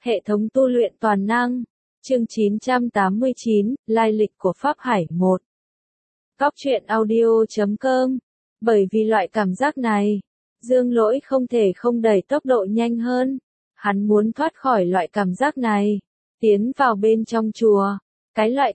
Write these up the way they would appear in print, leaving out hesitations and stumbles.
Hệ thống tu luyện toàn năng. Chương 989, lai lịch của Pháp Hải 1. Góc truyện audio.com. Bởi vì loại cảm giác này, Dương Lỗi không thể không đẩy tốc độ nhanh hơn. Hắn muốn thoát khỏi loại cảm giác này, tiến vào bên trong chùa. Cái loại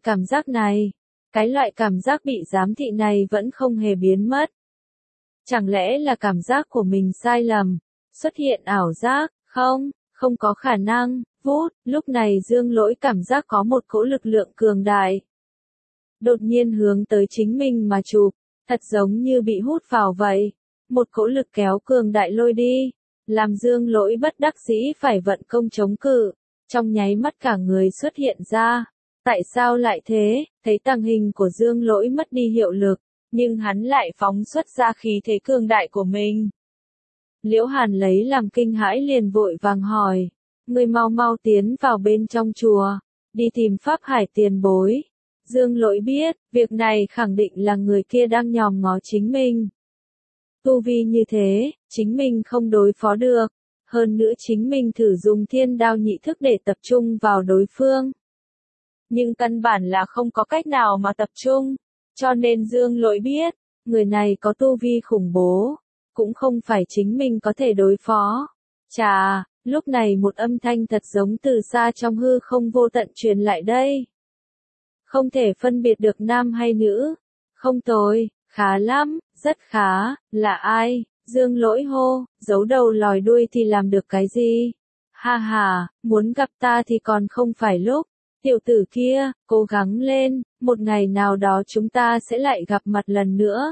cảm giác bị giám thị này vẫn không hề biến mất. Chẳng lẽ là cảm giác của mình sai lầm, xuất hiện ảo giác, không có khả năng. Lúc này Dương Lỗi cảm giác có một cỗ lực lượng cường đại đột nhiên hướng tới chính mình mà chụp, thật giống như bị hút vào vậy. Một cỗ lực kéo cường đại lôi đi, làm Dương Lỗi bất đắc dĩ phải vận công chống cự, trong nháy mắt cả người xuất hiện ra. Tại sao lại thế? Thấy tàng hình của Dương Lỗi mất đi hiệu lực, nhưng hắn lại phóng xuất ra khí thế cường đại của mình. Liễu Hàn lấy làm kinh hãi liền vội vàng hỏi, người mau mau tiến vào bên trong chùa, đi tìm Pháp Hải tiền bối. Dương Lỗi biết, việc này khẳng định là người kia đang nhòm ngó chính mình. Tu vi như thế, chính mình không đối phó được, hơn nữa chính mình thử dùng thiên đao nhị thức để tập trung vào đối phương. Nhưng căn bản là không có cách nào mà tập trung, cho nên Dương Lỗi biết, người này có tu vi khủng bố, cũng không phải chính mình có thể đối phó. Chà, lúc này một âm thanh thật giống từ xa trong hư không vô tận truyền lại đây. Không thể phân biệt được nam hay nữ. Không tồi, khá lắm, rất khá, là ai? Dương Lỗi hô, giấu đầu lòi đuôi thì làm được cái gì? Ha ha, muốn gặp ta thì còn không phải lúc. Tiểu tử kia, cố gắng lên, một ngày nào đó chúng ta sẽ lại gặp mặt lần nữa.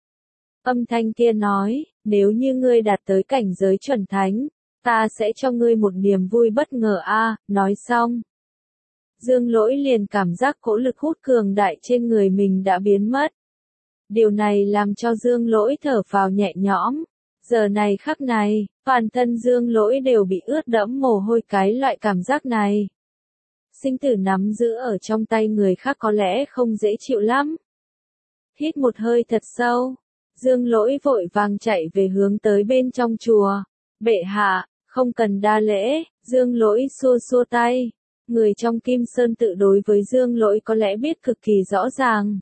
Âm thanh kia nói, nếu như ngươi đạt tới cảnh giới chuẩn thánh, ta sẽ cho ngươi một niềm vui bất ngờ a. Nói xong, Dương Lỗi liền cảm giác cỗ lực hút cường đại trên người mình đã biến mất. Điều này làm cho Dương Lỗi thở phào nhẹ nhõm. Giờ này khắc này, toàn thân Dương Lỗi đều bị ướt đẫm mồ hôi. Cái loại cảm giác này, sinh tử nắm giữ ở trong tay người khác có lẽ không dễ chịu lắm. Hít một hơi thật sâu, Dương Lỗi vội vàng chạy về hướng tới bên trong chùa. Bệ hạ, không cần đa lễ. Dương Lỗi xua xua tay. Người trong Kim Sơn tự đối với Dương Lỗi có lẽ biết cực kỳ rõ ràng.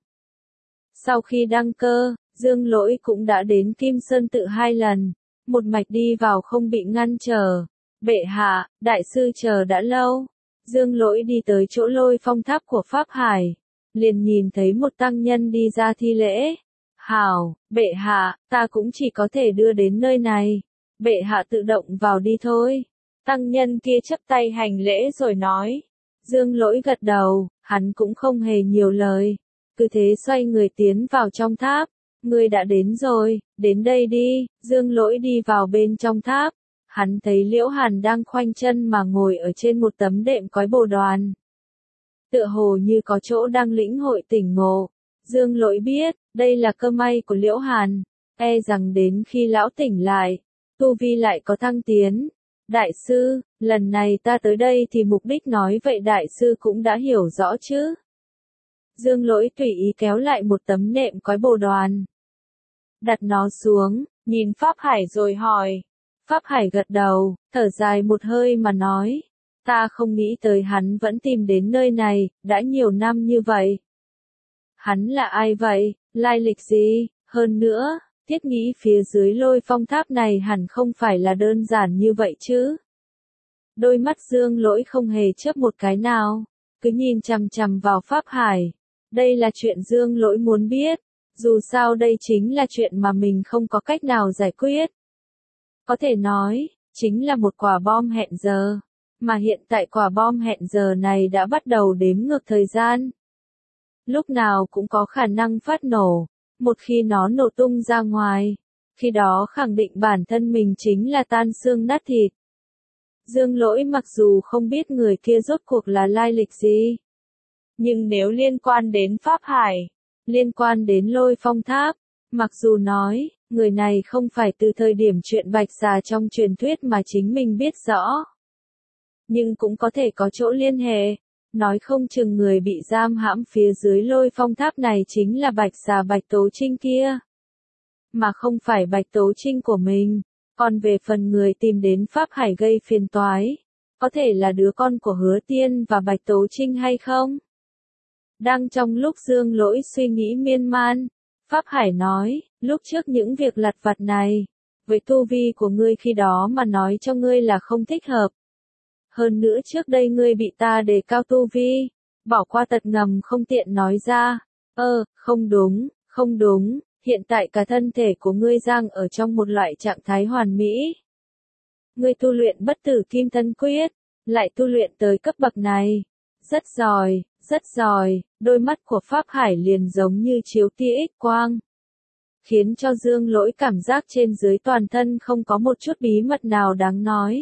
Sau khi đăng cơ, Dương Lỗi cũng đã đến Kim Sơn tự 2 lần, một mạch đi vào không bị ngăn trở. Bệ hạ, đại sư chờ đã lâu. Dương Lỗi đi tới chỗ Lôi Phong tháp của Pháp Hải, liền nhìn thấy một tăng nhân đi ra thi lễ. Hảo, bệ hạ, ta cũng chỉ có thể đưa đến nơi này. Bệ hạ tự động vào đi thôi. Tăng nhân kia chắp tay hành lễ rồi nói. Dương Lỗi gật đầu, hắn cũng không hề nhiều lời. Cứ thế xoay người tiến vào trong tháp. Ngươi đã đến rồi, đến đây đi. Dương Lỗi đi vào bên trong tháp. Hắn thấy Liễu Hàn đang khoanh chân mà ngồi ở trên một tấm đệm cói bồ đoàn. Tựa hồ như có chỗ đang lĩnh hội tỉnh ngộ. Dương Lỗi biết, đây là cơ may của Liễu Hàn. E rằng đến khi lão tỉnh lại, tu vi lại có thăng tiến. Đại sư, lần này ta tới đây thì mục đích nói vậy đại sư cũng đã hiểu rõ chứ. Dương Lỗi tùy ý kéo lại một tấm nệm cói bồ đoàn, đặt nó xuống, nhìn Pháp Hải rồi hỏi. Pháp Hải gật đầu, thở dài một hơi mà nói. Ta không nghĩ tới hắn vẫn tìm đến nơi này, đã nhiều năm như vậy. Hắn là ai vậy, lai lịch gì, hơn nữa, thiết nghĩ phía dưới Lôi Phong tháp này hẳn không phải là đơn giản như vậy chứ. Đôi mắt Dương Lỗi không hề chớp một cái nào, cứ nhìn chằm chằm vào Pháp Hải. Đây là chuyện Dương Lỗi muốn biết, dù sao đây chính là chuyện mà mình không có cách nào giải quyết. Có thể nói, chính là một quả bom hẹn giờ, mà hiện tại quả bom hẹn giờ này đã bắt đầu đếm ngược thời gian. Lúc nào cũng có khả năng phát nổ, một khi nó nổ tung ra ngoài, khi đó khẳng định bản thân mình chính là tan xương nát thịt. Dương Lỗi mặc dù không biết người kia rốt cuộc là lai lịch gì, nhưng nếu liên quan đến Pháp Hải, liên quan đến Lôi Phong tháp, mặc dù nói, người này không phải từ thời điểm chuyện Bạch Xà trong truyền thuyết mà chính mình biết rõ, nhưng cũng có thể có chỗ liên hệ. Nói không chừng người bị giam hãm phía dưới Lôi Phong tháp này chính là Bạch Xà Bạch Tố Trinh kia, mà không phải Bạch Tố Trinh của mình. Còn về phần người tìm đến Pháp Hải gây phiền toái, có thể là đứa con của Hứa Tiên và Bạch Tố Trinh hay không? Đang trong lúc Dương Lỗi suy nghĩ miên man, Pháp Hải nói, lúc trước những việc lặt vặt này, với tu vi của ngươi khi đó mà nói cho ngươi là không thích hợp. Hơn nữa trước đây ngươi bị ta đề cao tu vi, bỏ qua tật ngầm không tiện nói ra. Không đúng, hiện tại cả thân thể của ngươi đang ở trong một loại trạng thái hoàn mỹ. Ngươi tu luyện bất tử kim thân quyết, lại tu luyện tới cấp bậc này. Rất giỏi, đôi mắt của Pháp Hải liền giống như chiếu tia X quang. Khiến cho Dương Lỗi cảm giác trên dưới toàn thân không có một chút bí mật nào đáng nói.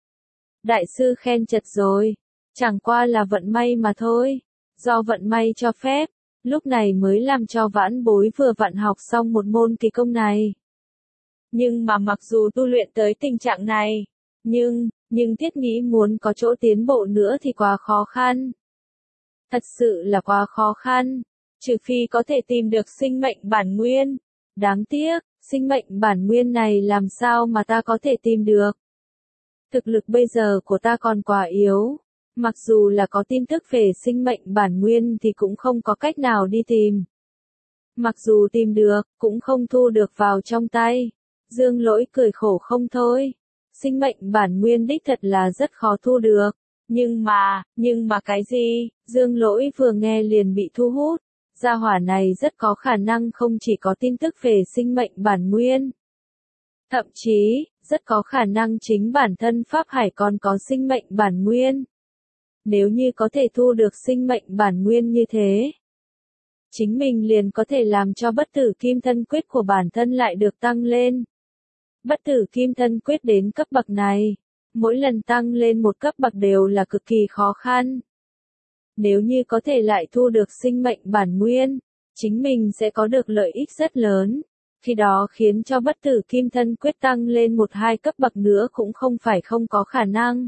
Đại sư khen chật rồi, chẳng qua là vận may mà thôi, do vận may cho phép, lúc này mới làm cho vãn bối vừa vặn học xong một môn kỳ công này. Nhưng mà mặc dù tu luyện tới tình trạng này, nhưng thiết nghĩ muốn có chỗ tiến bộ nữa thì quá khó khăn. Thật sự là quá khó khăn, trừ phi có thể tìm được sinh mệnh bản nguyên. Đáng tiếc, sinh mệnh bản nguyên này làm sao mà ta có thể tìm được. Thực lực bây giờ của ta còn quá yếu, mặc dù là có tin tức về sinh mệnh bản nguyên thì cũng không có cách nào đi tìm. Mặc dù tìm được, cũng không thu được vào trong tay. Dương Lỗi cười khổ không thôi. Sinh mệnh bản nguyên đích thật là rất khó thu được. Nhưng mà cái gì? Dương Lỗi vừa nghe liền bị thu hút. Gia hỏa này rất có khả năng không chỉ có tin tức về sinh mệnh bản nguyên. Thậm chí, rất có khả năng chính bản thân Pháp Hải còn có sinh mệnh bản nguyên. Nếu như có thể thu được sinh mệnh bản nguyên như thế, chính mình liền có thể làm cho bất tử kim thân quyết của bản thân lại được tăng lên. Bất tử kim thân quyết đến cấp bậc này, mỗi lần tăng lên một cấp bậc đều là cực kỳ khó khăn. Nếu như có thể lại thu được sinh mệnh bản nguyên, chính mình sẽ có được lợi ích rất lớn. Khi đó khiến cho bất tử kim thân quyết tăng lên 1-2 cấp bậc nữa cũng không phải không có khả năng.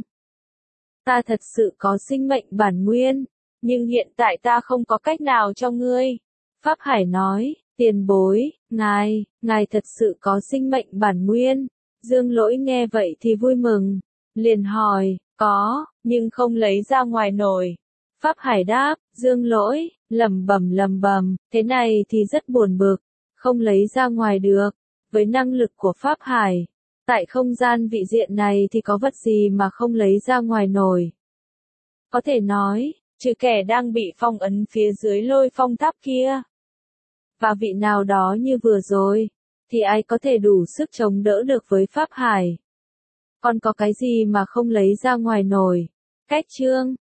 Ta thật sự có sinh mệnh bản nguyên, nhưng hiện tại ta không có cách nào cho ngươi. Pháp Hải nói, tiền bối, ngài thật sự có sinh mệnh bản nguyên. Dương Lỗi nghe vậy thì vui mừng, liền hỏi, có, nhưng không lấy ra ngoài nổi. Pháp Hải đáp, Dương Lỗi, lẩm bẩm, thế này thì rất buồn bực, không lấy ra ngoài được. Với năng lực của Pháp Hải, tại không gian vị diện này thì có vật gì mà không lấy ra ngoài nổi. Có thể nói, trừ kẻ đang bị phong ấn phía dưới lôi phong tháp kia, và vị nào đó như vừa rồi, thì ai có thể đủ sức chống đỡ được với Pháp Hải. Còn có cái gì mà không lấy ra ngoài nổi? Cách chương